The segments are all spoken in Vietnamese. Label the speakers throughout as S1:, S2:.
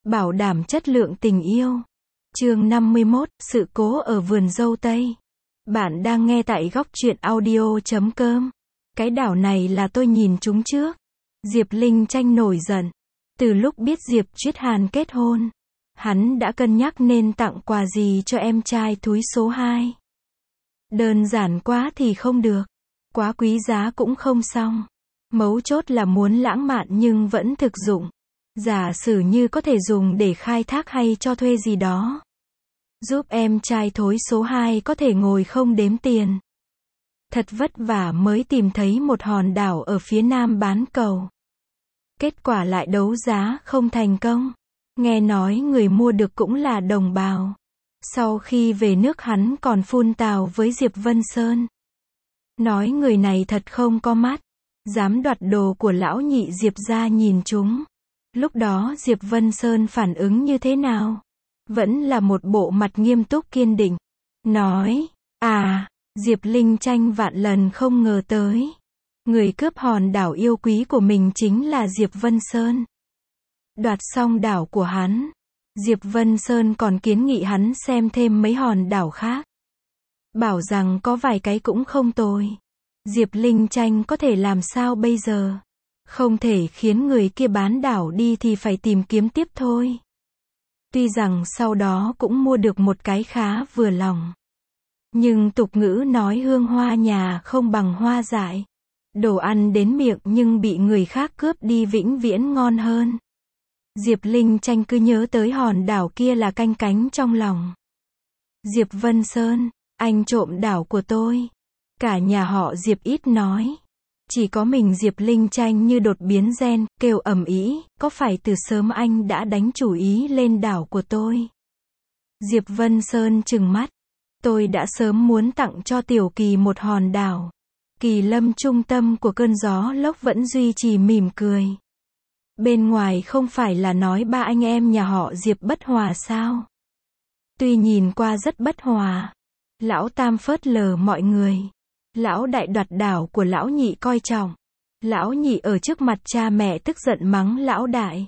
S1: bảo đảm chất lượng tình yêu. Chương 51, sự cố ở vườn dâu tây. Bạn đang nghe tại góc truyện audio.com. Cái đảo này là tôi nhìn chúng trước. Diệp Linh Tranh nổi giận. Từ lúc biết Diệp Chuyết Hàn kết hôn, hắn đã cân nhắc nên tặng quà gì cho em trai thúi số 2. Đơn giản quá thì không được, quá quý giá cũng không xong. Mấu chốt là muốn lãng mạn nhưng vẫn thực dụng. Giả sử như có thể dùng để khai thác hay cho thuê gì đó, giúp em trai thối số 2 có thể ngồi không đếm tiền. Thật vất vả mới tìm thấy một hòn đảo ở phía nam bán cầu. Kết quả lại đấu giá không thành công. Nghe nói người mua được cũng là đồng bào. Sau khi về nước hắn còn phun tào với Diệp Vân Sơn. Nói người này thật không có mắt. Dám đoạt đồ của lão nhị Diệp gia nhìn chúng. Lúc đó Diệp Vân Sơn phản ứng như thế nào? Vẫn là một bộ mặt nghiêm túc kiên định. Nói, Diệp Linh Tranh vạn lần không ngờ tới. Người cướp hòn đảo yêu quý của mình chính là Diệp Vân Sơn. Đoạt xong đảo của hắn, Diệp Vân Sơn còn kiến nghị hắn xem thêm mấy hòn đảo khác. Bảo rằng có vài cái cũng không tồi. Diệp Linh Tranh có thể làm sao bây giờ? Không thể khiến người kia bán đảo đi thì phải tìm kiếm tiếp thôi. Tuy rằng sau đó cũng mua được một cái khá vừa lòng. Nhưng tục ngữ nói hương hoa nhà không bằng hoa dại. Đồ ăn đến miệng nhưng bị người khác cướp đi vĩnh viễn ngon hơn. Diệp Linh Tranh cứ nhớ tới hòn đảo kia là canh cánh trong lòng. Diệp Vân Sơn, anh trộm đảo của tôi. Cả nhà họ Diệp ít nói. Chỉ có mình Diệp Linh Tranh như đột biến gen, kêu ầm ĩ, có phải từ sớm anh đã đánh chủ ý lên đảo của tôi? Diệp Vân Sơn trừng mắt. Tôi đã sớm muốn tặng cho Tiểu Kỳ một hòn đảo. Kỳ Lâm trung tâm của cơn gió lốc vẫn duy trì mỉm cười. Bên ngoài không phải là nói ba anh em nhà họ Diệp bất hòa sao? Tuy nhìn qua rất bất hòa. Lão Tam phớt lờ mọi người. Lão đại đoạt đảo của lão nhị coi trọng. Lão nhị ở trước mặt cha mẹ tức giận mắng lão đại.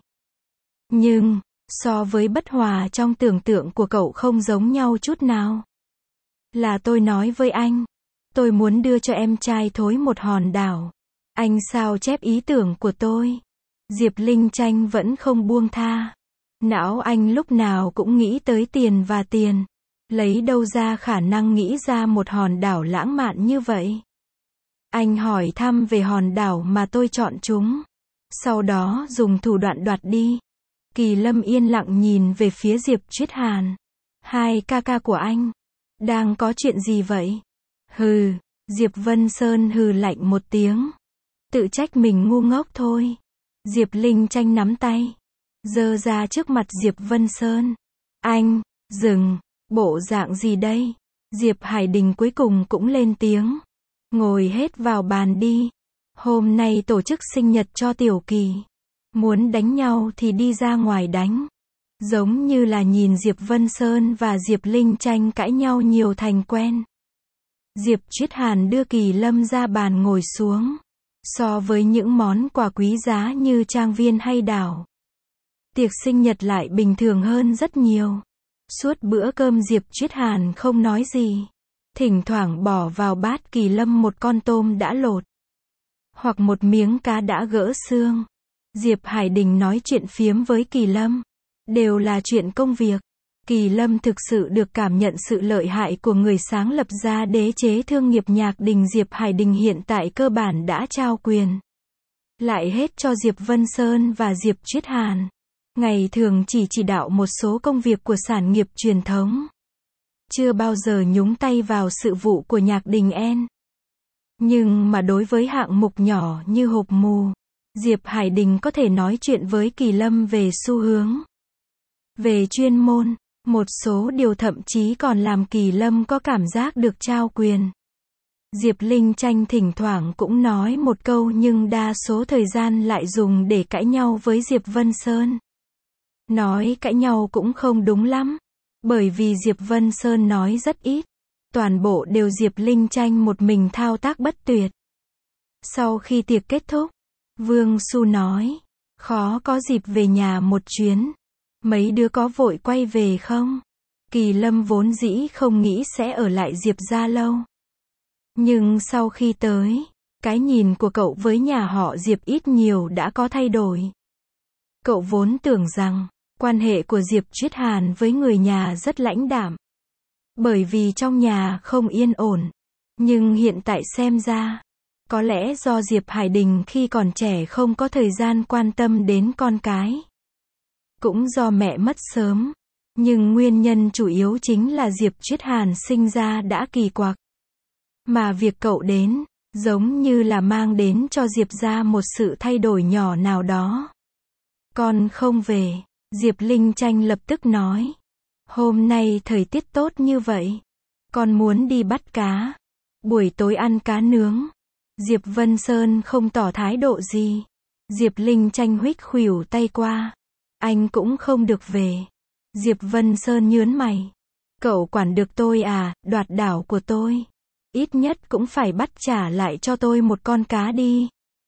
S1: Nhưng, so với bất hòa trong tưởng tượng của cậu không giống nhau chút nào. Là tôi nói với anh. Tôi muốn đưa cho em trai thối một hòn đảo. Anh sao chép ý tưởng của tôi? Diệp Linh Tranh vẫn không buông tha. Não anh lúc nào cũng nghĩ tới tiền và tiền. Lấy đâu ra khả năng nghĩ ra một hòn đảo lãng mạn như vậy? Anh hỏi thăm về hòn đảo mà tôi chọn chúng. Sau đó dùng thủ đoạn đoạt đi. Kỳ Lâm yên lặng nhìn về phía Diệp Chuyết Hàn. Hai ca ca của anh. Đang có chuyện gì vậy? Hừ, Diệp Vân Sơn hừ lạnh một tiếng. Tự trách mình ngu ngốc thôi. Diệp Linh Tranh nắm tay. Giơ ra trước mặt Diệp Vân Sơn. Anh, dừng. Bộ dạng gì đây? Diệp Hải Đình cuối cùng cũng lên tiếng. Ngồi hết vào bàn đi. Hôm nay tổ chức sinh nhật cho Tiểu Kỳ. Muốn đánh nhau thì đi ra ngoài đánh. Giống như là nhìn Diệp Vân Sơn và Diệp Linh Tranh cãi nhau nhiều thành quen. Diệp Chuyết Hàn đưa Kỳ Lâm ra bàn ngồi xuống. So với những món quà quý giá như trang viên hay đảo, tiệc sinh nhật lại bình thường hơn rất nhiều. Suốt bữa cơm Diệp Chuyết Hàn không nói gì. Thỉnh thoảng bỏ vào bát Kỳ Lâm một con tôm đã lột. Hoặc một miếng cá đã gỡ xương. Diệp Hải Đình nói chuyện phiếm với Kỳ Lâm. Đều là chuyện công việc. Kỳ Lâm thực sự được cảm nhận sự lợi hại của người sáng lập ra đế chế thương nghiệp nhạc đình. Diệp Hải Đình hiện tại cơ bản đã trao quyền lại hết cho Diệp Vân Sơn và Diệp Chuyết Hàn. Ngày thường chỉ đạo một số công việc của sản nghiệp truyền thống. Chưa bao giờ nhúng tay vào sự vụ của nhạc đình N. Nhưng mà đối với hạng mục nhỏ như hộp mù, Diệp Hải Đình có thể nói chuyện với Kỳ Lâm về xu hướng, về chuyên môn. Một số điều thậm chí còn làm Kỳ Lâm có cảm giác được trao quyền. Diệp Linh Tranh thỉnh thoảng cũng nói một câu nhưng đa số thời gian lại dùng để cãi nhau với Diệp Vân Sơn. Nói cãi nhau cũng không đúng lắm. Bởi vì Diệp Vân Sơn nói rất ít. Toàn bộ đều Diệp Linh Tranh một mình thao tác bất tuyệt. Sau khi tiệc kết thúc, Vương Xu nói, khó có dịp về nhà một chuyến. Mấy đứa có vội quay về không? Kỳ Lâm vốn dĩ không nghĩ sẽ ở lại Diệp gia lâu. Nhưng sau khi tới, cái nhìn của cậu với nhà họ Diệp ít nhiều đã có thay đổi. Cậu vốn tưởng rằng, quan hệ của Diệp Triết Hàn với người nhà rất lãnh đạm. Bởi vì trong nhà không yên ổn. Nhưng hiện tại xem ra, có lẽ do Diệp Hải Đình khi còn trẻ không có thời gian quan tâm đến con cái. Cũng do mẹ mất sớm. Nhưng nguyên nhân chủ yếu chính là Diệp Triết Hàn sinh ra đã kỳ quặc. Mà việc cậu đến, giống như là mang đến cho Diệp gia một sự thay đổi nhỏ nào đó. Con không về, Diệp Linh Tranh lập tức nói. Hôm nay thời tiết tốt như vậy. Con muốn đi bắt cá. Buổi tối ăn cá nướng. Diệp Vân Sơn không tỏ thái độ gì. Diệp Linh Tranh huých khuỷu tay qua. Anh cũng không được về. Diệp Vân Sơn nhướng mày. Cậu quản được tôi à, đoạt đảo của tôi. Ít nhất cũng phải bắt trả lại cho tôi một con cá đi.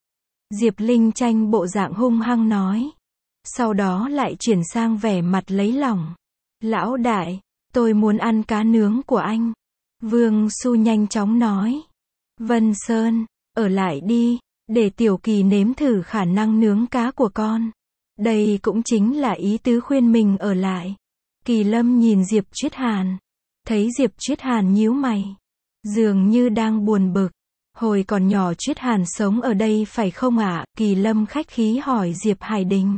S1: Diệp Linh Tranh bộ dạng hung hăng nói. Sau đó lại chuyển sang vẻ mặt lấy lòng. Lão đại, tôi muốn ăn cá nướng của anh. Vương Xu nhanh chóng nói. Vân Sơn, ở lại đi, để Tiểu Kỳ nếm thử khả năng nướng cá của con. Đây cũng chính là ý tứ khuyên mình ở lại. Kỳ Lâm nhìn Diệp Triết Hàn. Thấy Diệp Triết Hàn nhíu mày. Dường như đang buồn bực. Hồi còn nhỏ Triết Hàn sống ở đây phải không ạ? Kỳ Lâm khách khí hỏi Diệp Hải Đình.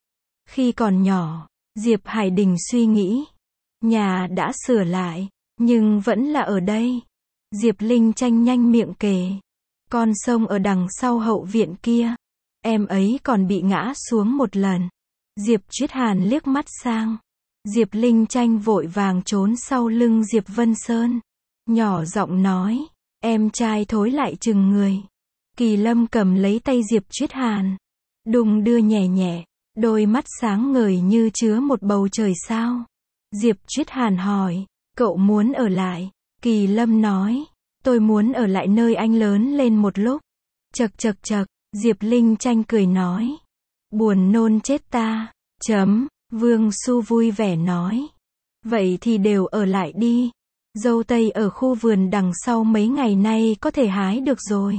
S1: Khi còn nhỏ, Diệp Hải Đình suy nghĩ. Nhà đã sửa lại, nhưng vẫn là ở đây. Diệp Linh Tranh nhanh miệng kể. Con sông ở đằng sau hậu viện kia. Em ấy còn bị ngã xuống một lần. Diệp Triết Hàn liếc mắt sang. Diệp Linh Tranh vội vàng trốn sau lưng Diệp Vân Sơn. Nhỏ giọng nói. Em trai thối lại chừng người. Kỳ Lâm cầm lấy tay Diệp Triết Hàn. Đung đưa nhẹ nhẹ. Đôi mắt sáng ngời như chứa một bầu trời sao. Diệp Triết Hàn hỏi. Cậu muốn ở lại? Kỳ Lâm nói. Tôi muốn ở lại nơi anh lớn lên một lúc. Chậc chậc chậc. Diệp Linh Tranh cười nói. Buồn nôn chết ta. Vương Xu vui vẻ nói. Vậy thì đều ở lại đi. Dâu tây ở khu vườn đằng sau mấy ngày nay có thể hái được rồi.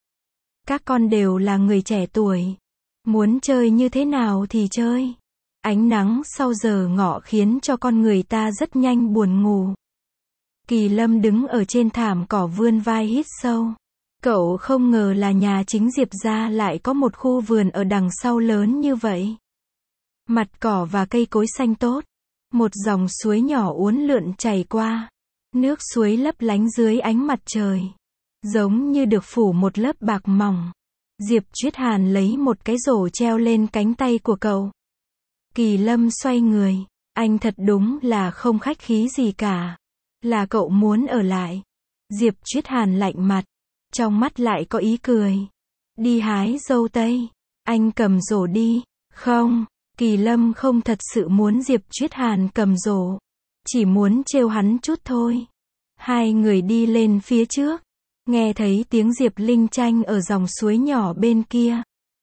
S1: Các con đều là người trẻ tuổi. Muốn chơi như thế nào thì chơi. Ánh nắng sau giờ ngọ khiến cho con người ta rất nhanh buồn ngủ. Kỳ Lâm đứng ở trên thảm cỏ vươn vai hít sâu. Cậu không ngờ là nhà chính Diệp gia lại có một khu vườn ở đằng sau lớn như vậy. Mặt cỏ và cây cối xanh tốt. Một dòng suối nhỏ uốn lượn chảy qua. Nước suối lấp lánh dưới ánh mặt trời. Giống như được phủ một lớp bạc mỏng. Diệp Triết Hàn lấy một cái rổ treo lên cánh tay của cậu. Kỳ Lâm xoay người. Anh thật đúng là không khách khí gì cả. Là cậu muốn ở lại. Diệp Triết Hàn lạnh mặt. Trong mắt lại có ý cười. Đi hái dâu tây. Anh cầm rổ đi. Không. Kỳ Lâm không thật sự muốn Diệp Triết Hàn cầm rổ. Chỉ muốn trêu hắn chút thôi. Hai người đi lên phía trước. Nghe thấy tiếng Diệp Linh Tranh ở dòng suối nhỏ bên kia.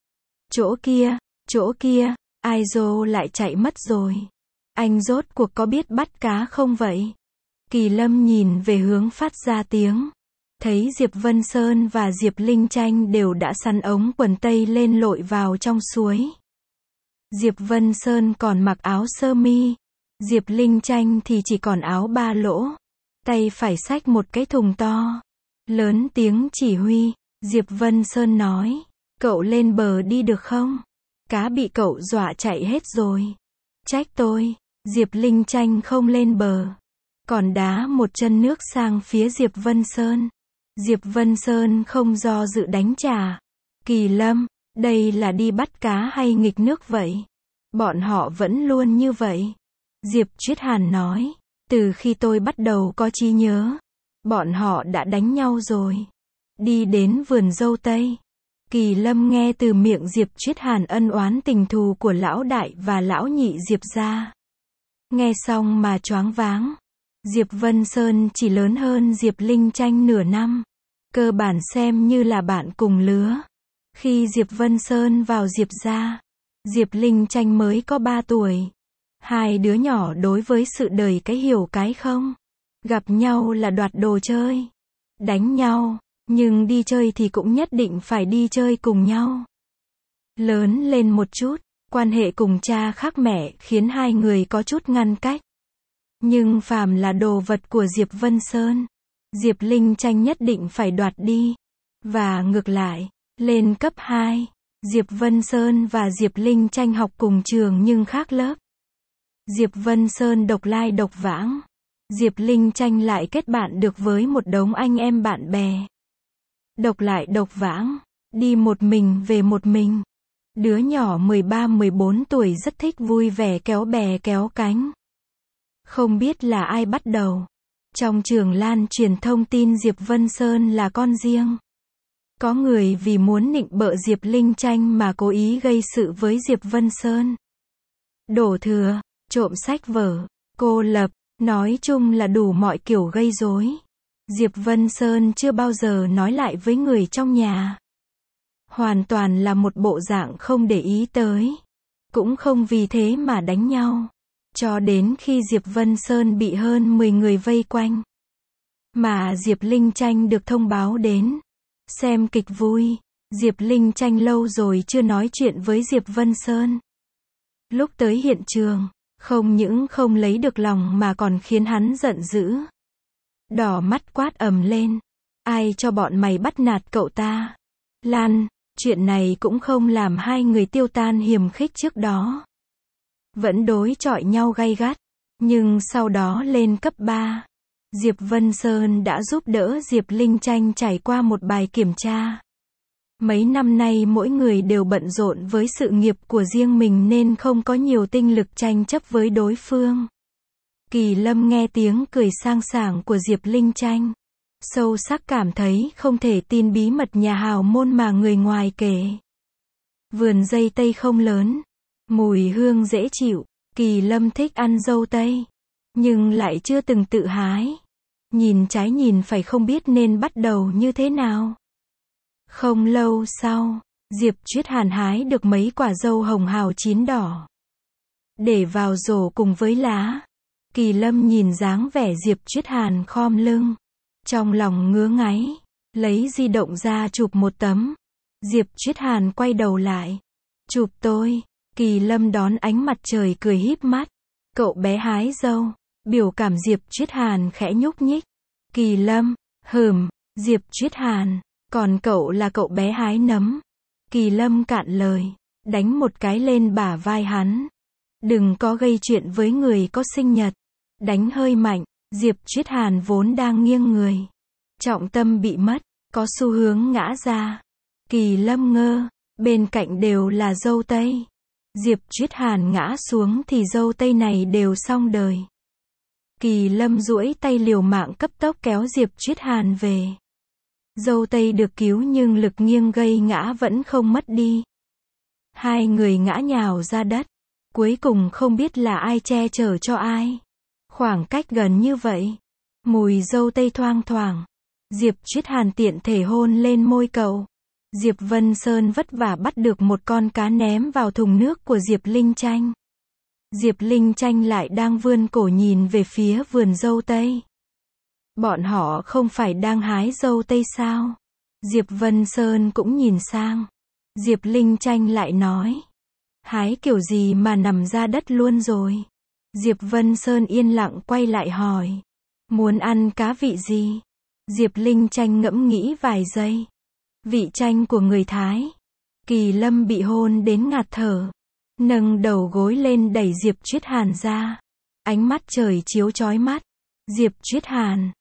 S1: Chỗ kia, ai dô lại chạy mất rồi. Anh rốt cuộc có biết bắt cá không vậy? Kỳ Lâm nhìn về hướng phát ra tiếng. Thấy Diệp Vân Sơn và Diệp Linh Tranh đều đã sắn ống quần tây lên lội vào trong suối. Diệp Vân Sơn còn mặc áo sơ mi. Diệp Linh Tranh thì chỉ còn áo ba lỗ. Tay phải xách một cái thùng to. Lớn tiếng chỉ huy. Diệp Vân Sơn nói. Cậu lên bờ đi được không? Cá bị cậu dọa chạy hết rồi. Trách tôi. Diệp Linh Tranh không lên bờ. Còn đá một chân nước sang phía Diệp Vân Sơn. Diệp Vân Sơn không do dự đánh trả. Kỳ Lâm, đây là đi bắt cá hay nghịch nước vậy? Bọn họ vẫn luôn như vậy. Diệp Triết Hàn nói. Từ khi tôi bắt đầu có trí nhớ. Bọn họ đã đánh nhau rồi. Đi đến vườn dâu tây. Kỳ Lâm nghe từ miệng Diệp Triết Hàn ân oán tình thù của lão đại và lão nhị Diệp gia. Nghe xong mà choáng váng. Diệp Vân Sơn chỉ lớn hơn Diệp Linh Tranh nửa năm. Cơ bản xem như là bạn cùng lứa. Khi Diệp Vân Sơn vào Diệp gia, Diệp Linh Tranh mới có 3 tuổi. Hai đứa nhỏ đối với sự đời cái hiểu cái không. Gặp nhau là đoạt đồ chơi. Đánh nhau, nhưng đi chơi thì cũng nhất định phải đi chơi cùng nhau. Lớn lên một chút, quan hệ cùng cha khác mẹ khiến hai người có chút ngăn cách. Nhưng phàm là đồ vật của Diệp Vân Sơn, Diệp Linh Tranh nhất định phải đoạt đi. Và ngược lại, lên cấp 2, Diệp Vân Sơn và Diệp Linh Tranh học cùng trường nhưng khác lớp. Diệp Vân Sơn độc lai độc vãng, Diệp Linh Tranh lại kết bạn được với một đống anh em bạn bè. Độc lại độc vãng, đi một mình về một mình. Đứa nhỏ 13-14 tuổi rất thích vui vẻ kéo bè kéo cánh. Không biết là ai bắt đầu. Trong trường lan truyền thông tin Diệp Vân Sơn là con riêng. Có người vì muốn nịnh bợ Diệp Linh Tranh mà cố ý gây sự với Diệp Vân Sơn. Đổ thừa, trộm sách vở, cô lập, nói chung là đủ mọi kiểu gây rối. Diệp Vân Sơn chưa bao giờ nói lại với người trong nhà. Hoàn toàn là một bộ dạng không để ý tới. Cũng không vì thế mà đánh nhau. Cho đến khi Diệp Vân Sơn bị hơn 10 người vây quanh. Mà Diệp Linh Tranh được thông báo đến. Xem kịch vui. Diệp Linh Tranh lâu rồi chưa nói chuyện với Diệp Vân Sơn. Lúc tới hiện trường, không những không lấy được lòng mà còn khiến hắn giận dữ. Đỏ mắt quát ầm lên. Ai cho bọn mày bắt nạt cậu ta? Lan, chuyện này cũng không làm hai người tiêu tan hiềm khích trước đó. Vẫn đối chọi nhau gay gắt. Nhưng sau đó lên cấp 3, Diệp Vân Sơn đã giúp đỡ Diệp Linh Tranh trải qua một bài kiểm tra. Mấy năm nay mỗi người đều bận rộn với sự nghiệp của riêng mình nên không có nhiều tinh lực tranh chấp với đối phương. Kỳ Lâm nghe tiếng cười sang sảng của Diệp Linh Tranh. Sâu sắc cảm thấy không thể tin bí mật nhà hào môn mà người ngoài kể. Vườn dây tây không lớn. Mùi hương dễ chịu. Kỳ Lâm thích ăn dâu tây. Nhưng lại chưa từng tự hái. Nhìn trái nhìn phải không biết nên bắt đầu như thế nào. Không lâu sau, Diệp Chuyết Hàn hái được mấy quả dâu hồng hào chín đỏ. Để vào rổ cùng với lá. Kỳ Lâm nhìn dáng vẻ Diệp Chuyết Hàn khom lưng. Trong lòng ngứa ngáy. Lấy di động ra chụp một tấm. Diệp Chuyết Hàn quay đầu lại. Chụp tôi. Kỳ Lâm đón ánh mặt trời cười híp mắt. Cậu bé hái dâu. Biểu cảm Diệp Chuyết Hàn khẽ nhúc nhích. Kỳ Lâm, Diệp Chuyết Hàn, còn cậu là cậu bé hái nấm. Kỳ Lâm cạn lời, đánh một cái lên bả vai hắn. Đừng có gây chuyện với người có sinh nhật. Đánh hơi mạnh, Diệp Chuyết Hàn vốn đang nghiêng người. Trọng tâm bị mất, có xu hướng ngã ra. Kỳ Lâm ngơ, bên cạnh đều là dâu tây. Diệp Chuyết Hàn ngã xuống thì dâu tây này đều xong đời. Kỳ Lâm duỗi tay liều mạng cấp tốc kéo Diệp Chuyết Hàn về. Dâu tây được cứu nhưng lực nghiêng gây ngã vẫn không mất đi. Hai người ngã nhào ra đất. Cuối cùng không biết là ai che chở cho ai. Khoảng cách gần như vậy. Mùi dâu tây thoang thoảng. Diệp Chuyết Hàn tiện thể hôn lên môi cậu. Diệp Vân Sơn vất vả bắt được một con cá ném vào thùng nước của Diệp Linh Tranh. Diệp Linh Tranh lại đang vươn cổ nhìn về phía vườn dâu tây. Bọn họ không phải đang hái dâu tây sao? Diệp Vân Sơn cũng nhìn sang. Diệp Linh Tranh lại nói. Hái kiểu gì mà nằm ra đất luôn rồi? Diệp Vân Sơn yên lặng quay lại hỏi. Muốn ăn cá vị gì? Diệp Linh Tranh ngẫm nghĩ vài giây. Vị chanh của người Thái. Kỳ Lâm bị hôn đến ngạt thở. Nâng đầu gối lên đẩy Diệp Chuyết Hàn ra. Ánh mắt trời chiếu chói mắt. Diệp Chuyết Hàn,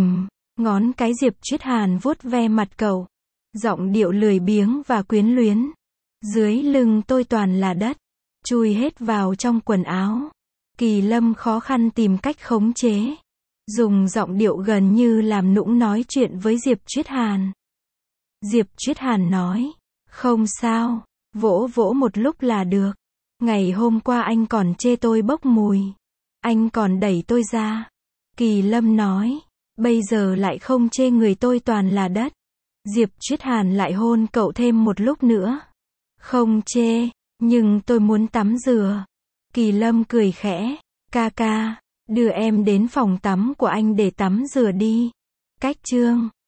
S1: ngón cái Diệp Chuyết Hàn vuốt ve mặt cậu. Giọng điệu lười biếng và quyến luyến. Dưới lưng tôi toàn là đất. Chui hết vào trong quần áo. Kỳ Lâm khó khăn tìm cách khống chế. Dùng giọng điệu gần như làm nũng nói chuyện với Diệp Chuyết Hàn. Diệp Chuyết Hàn nói. Không sao, vỗ vỗ một lúc là được. Ngày hôm qua anh còn chê tôi bốc mùi. Anh còn đẩy tôi ra. Kỳ Lâm nói. Bây giờ lại không chê người tôi toàn là đất. Diệp Chuyết Hàn lại hôn cậu thêm một lúc nữa. Không chê, nhưng tôi muốn tắm rửa. Kỳ Lâm cười khẽ. Ca ca, đưa em đến phòng tắm của anh để tắm rửa đi. Cách chương